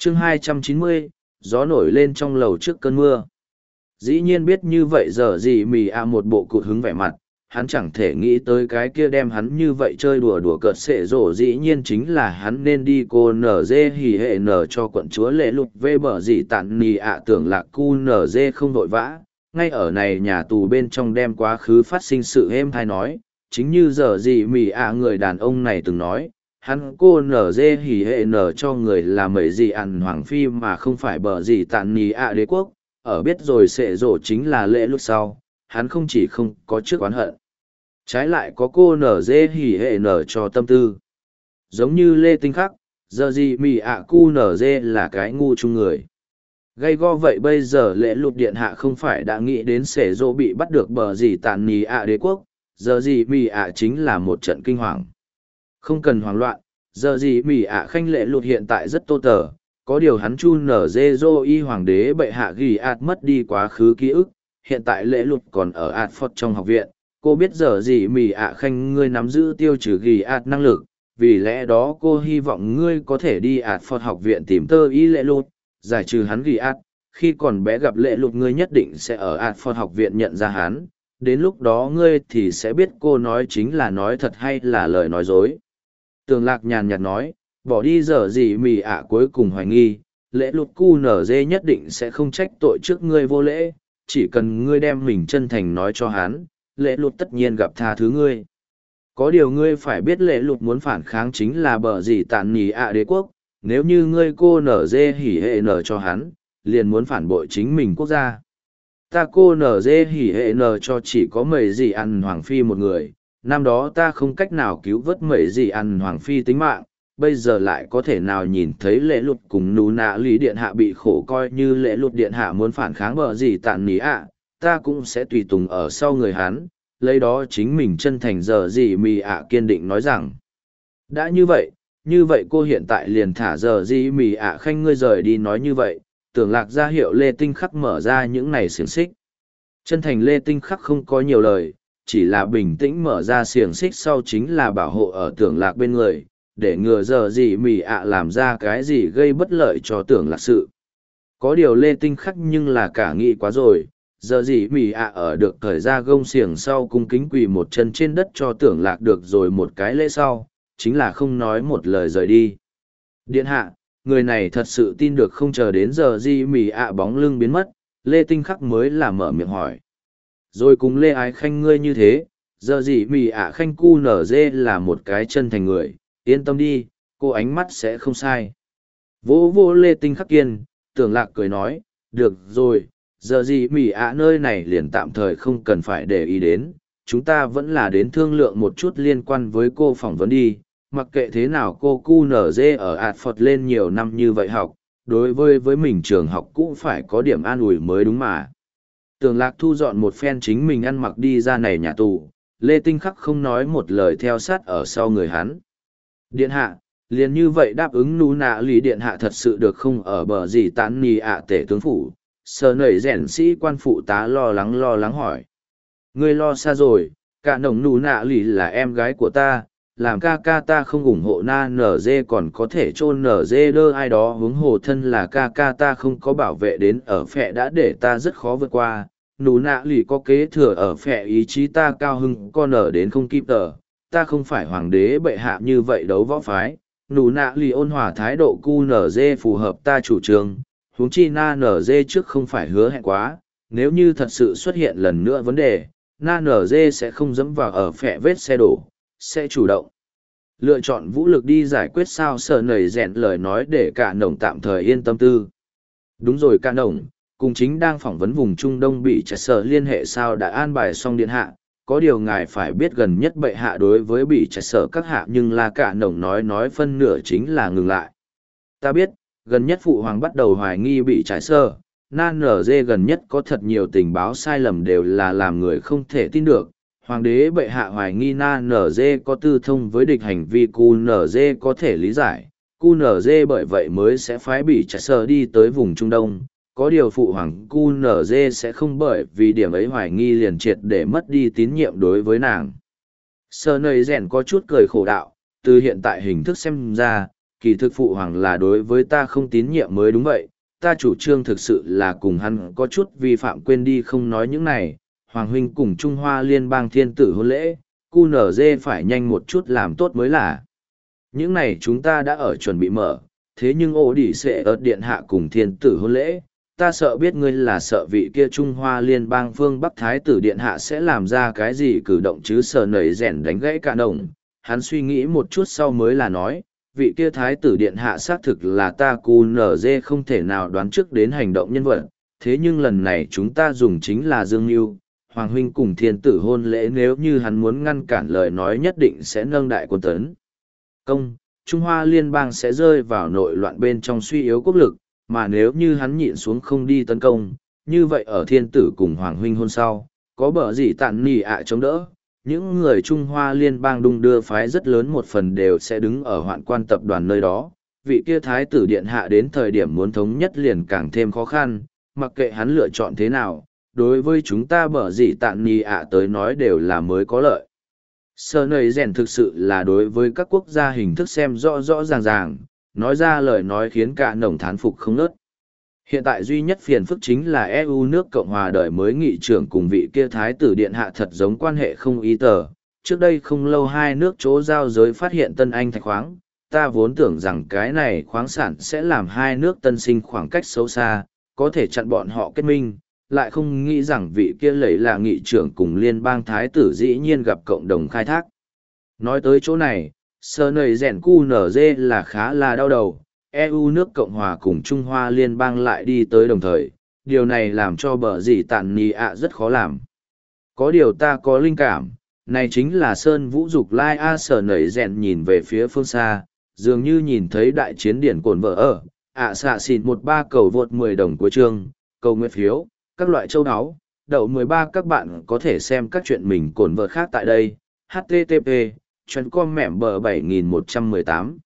Chương 290, gió nổi lên trong lầu trước cơn mưa. Dĩ nhiên biết như vậy giờ gì mì một bộ cụt hứng vẻ mặt, hắn chẳng thể nghĩ tới cái kia đem hắn như vậy chơi đùa đùa cợt xệ rổ dĩ nhiên chính là hắn nên đi cô nở dê hỉ hệ nở cho quận chúa lệ lục vê bờ gì tạn nì tưởng lạc cu nở dê không vội vã, ngay ở này nhà tù bên trong đem quá khứ phát sinh sự êm thai nói, chính như giờ gì mì người đàn ông này từng nói, hắn cô nở dê hỉ hệ nở cho người là mấy gì ăn hoàng phi mà không phải bờ gì tạn nì đế quốc, ở biết rồi xệ rổ chính là lệ lúc sau, hắn không chỉ không có trước oán hận. Trái lại có cô nở dê hỉ hệ nở cho tâm tư. Giống như Lê Tinh Khắc, giờ gì mì cu nở dê là cái ngu chung người. Gây go vậy bây giờ lễ lụt điện hạ không phải đã nghĩ đến sể dỗ bị bắt được bờ gì tàn nì đế quốc, giờ gì mì chính là một trận kinh hoàng. Không cần hoảng loạn, giờ gì mì khanh lễ lụt hiện tại rất tô tờ, có điều hắn chu nở dê dô y hoàng đế bệ hạ ghi mất đi quá khứ ký ức, hiện tại lễ lụt còn ở Phật trong học viện. Cô biết giờ gì mì khanh ngươi nắm giữ tiêu trừ ghi năng lực, vì lẽ đó cô hy vọng ngươi có thể đi Phật học viện tìm tơ y lễ lụt, giải trừ hắn ghi khi còn bé gặp lễ lụt ngươi nhất định sẽ ở Phật học viện nhận ra hắn, đến lúc đó ngươi thì sẽ biết cô nói chính là nói thật hay là lời nói dối. Tường Lạc nhàn nhạt nói, bỏ đi giờ gì mì cuối cùng hoài nghi, lễ lụt cu nở dê nhất định sẽ không trách tội trước ngươi vô lễ, chỉ cần ngươi đem mình chân thành nói cho hắn, lễ lụt tất nhiên gặp tha thứ ngươi. Có điều ngươi phải biết lễ lụt muốn phản kháng chính là bờ gì tàn nỉ đế quốc, nếu như ngươi cô nở dê hỉ hệ nở cho hắn, liền muốn phản bội chính mình quốc gia. Ta cô nở dê hỉ hệ nở cho chỉ có mấy gì ăn hoàng phi một người, năm đó ta không cách nào cứu vớt mấy gì ăn hoàng phi tính mạng, bây giờ lại có thể nào nhìn thấy lễ lụt cùng nú nạ lý điện hạ bị khổ coi như lễ lụt điện hạ muốn phản kháng bờ gì tàn nỉ ta cũng sẽ tùy tùng ở sau người hắn, lấy đó chính mình chân thành giờ gì mì kiên định nói rằng. Đã như vậy cô hiện tại liền thả giờ gì mì khanh ngươi rời đi nói như vậy, Tưởng Lạc ra hiệu Lê Tinh Khắc mở ra những này xiềng xích. Chân thành Lê Tinh Khắc không có nhiều lời, chỉ là bình tĩnh mở ra xiềng xích sau chính là bảo hộ ở Tưởng Lạc bên người, để ngừa giờ gì mì làm ra cái gì gây bất lợi cho Tưởng Lạc sự. Có điều Lê Tinh Khắc nhưng là cả nghĩ quá rồi, giờ gì mì ở được thời ra gông xiềng sau cung kính quỳ một chân trên đất cho Tưởng Lạc được rồi một cái lễ sau, chính là không nói một lời rời đi. Điện hạ, người này thật sự tin được không chờ đến giờ gì mì bóng lưng biến mất, Lê Tinh Khắc mới là mở miệng hỏi. Rồi cùng Lê Ái Khanh ngươi như thế, giờ gì mì khanh cu nở dê là một cái chân thành người, yên tâm đi, cô ánh mắt sẽ không sai. Vô vô Lê Tinh Khắc kiên, Tưởng Lạc cười nói, được rồi, giờ gì mì nơi này liền tạm thời không cần phải để ý đến, chúng ta vẫn là đến thương lượng một chút liên quan với cô phỏng vấn đi, mặc kệ thế nào cô cu nở dê ở Phật lên nhiều năm như vậy học, đối với mình trường học cũng phải có điểm an ủi mới đúng mà. Tưởng Lạc thu dọn một phen chính mình ăn mặc đi ra này nhà tù, Lê Tinh Khắc không nói một lời theo sát ở sau người hắn. Điện hạ, liền như vậy đáp ứng nú nạ lý điện hạ thật sự được không ở bờ gì tán nì tể tướng phủ, sờ nẩy rèn sĩ quan phụ tá lo lắng hỏi. Ngươi lo xa rồi, cả nồng nú nạ lý là em gái của ta, làm ca ca ta không ủng hộ na nở dê còn có thể chôn nở dê đơ ai đó huống hồ thân là ca ca ta không có bảo vệ đến ở phẹ đã để ta rất khó vượt qua, nú nạ lì có kế thừa ở phẹ ý chí ta cao hưng con ở đến không kịp tờ, ta không phải hoàng đế bệ hạ như vậy đấu võ phái, nú nạ lì ôn hòa thái độ cu nở dê phù hợp ta chủ trương, huống chi na nở dê trước không phải hứa hẹn quá, nếu như thật sự xuất hiện lần nữa vấn đề, na nở dê sẽ không dẫm vào ở phẹ vết xe đổ, sẽ chủ động lựa chọn vũ lực đi giải quyết sao sờ nầy rèn lời nói để cả nổng tạm thời yên tâm tư. Đúng rồi cả nổng, cùng chính đang phỏng vấn vùng Trung Đông bị chặt sở liên hệ sao đã an bài xong điện hạ, có điều ngài phải biết gần nhất bệ hạ đối với bị chặt sở các hạ nhưng là cả nổng nói phân nửa chính là ngừng lại. Ta biết, gần nhất phụ hoàng bắt đầu hoài nghi bị chặt sở, nan nở dê gần nhất có thật nhiều tình báo sai lầm đều là làm người không thể tin được. Hoàng đế bệ hạ hoài nghi na nở dê có tư thông với địch hành vi cu nở dê có thể lý giải, cu nở dê bởi vậy mới sẽ phái bị chặt sở đi tới vùng Trung Đông, có điều phụ hoàng cu nở dê sẽ không bởi vì điểm ấy hoài nghi liền triệt để mất đi tín nhiệm đối với nàng. Sơ nầy rèn có chút cười khổ đạo, từ hiện tại hình thức xem ra, kỳ thực phụ hoàng là đối với ta không tín nhiệm mới đúng vậy, ta chủ trương thực sự là cùng hắn có chút vi phạm, quên đi không nói những này, Hoàng huynh cùng Trung Hoa liên bang thiên tử hôn lễ, QNZ phải nhanh một chút làm tốt mới là. Những này chúng ta đã ở chuẩn bị mở, thế nhưng ổ đỉ sẽ ở điện hạ cùng thiên tử hôn lễ, ta sợ biết ngươi là sợ vị kia Trung Hoa liên bang phương Bắc Thái tử điện hạ sẽ làm ra cái gì cử động chứ, sờ nảy rèn đánh gãy cả đồng. Hắn suy nghĩ một chút sau mới là nói, vị kia Thái tử điện hạ xác thực là ta QNZ không thể nào đoán trước đến hành động nhân vật, thế nhưng lần này chúng ta dùng chính là Dương Nhu, Hoàng huynh cùng thiên tử hôn lễ, nếu như hắn muốn ngăn cản lời nói nhất định sẽ nâng đại quân tấn công, Trung Hoa liên bang sẽ rơi vào nội loạn bên trong suy yếu quốc lực, mà nếu như hắn nhịn xuống không đi tấn công, như vậy ở thiên tử cùng Hoàng huynh hôn sau, có bở gì tàn nỉ ạ chống đỡ, những người Trung Hoa liên bang đung đưa phái rất lớn một phần đều sẽ đứng ở hoạn quan tập đoàn nơi đó, vị kia Thái tử điện hạ đến thời điểm muốn thống nhất liền càng thêm khó khăn, mặc kệ hắn lựa chọn thế nào, đối với chúng ta bở gì tàn nỉ ạ tới nói đều là mới có lợi. Sơ nầy rèn thực sự là đối với các quốc gia hình thức xem rõ rõ ràng ràng, nói ra lời nói khiến cả nồng thán phục không nớt. Hiện tại duy nhất phiền phức chính là EU nước Cộng hòa đời mới nghị trưởng cùng vị kia Thái tử điện hạ thật giống quan hệ không ý tờ. Trước đây không lâu hai nước chỗ giao giới phát hiện Tân Anh thạch khoáng, ta vốn tưởng rằng cái này khoáng sản sẽ làm hai nước tân sinh khoảng cách xấu xa, có thể chặn bọn họ kết minh, lại không nghĩ rằng vị kia lấy là nghị trưởng cùng liên bang thái tử dĩ nhiên gặp cộng đồng khai thác. Nói tới chỗ này, sơ nầy rèn QNZ là khá là đau đầu, EU nước Cộng hòa cùng Trung Hoa liên bang lại đi tới đồng thời, điều này làm cho bờ gì tàn nì ạ rất khó làm. Có điều ta có linh cảm, này chính là Sơn Vũ Dục Lai A. Sơ nầy rèn nhìn về phía phương xa, dường như nhìn thấy đại chiến điển cồn vợ ở, xạ xịt 13 cầu vượt 10 đồng của chương, cầu nguyện phiếu, các loại châu áo, đậu 13 các bạn có thể xem các chuyện mình cồn vợ khác tại đây, http, chuyên com mẻm bờ 7118.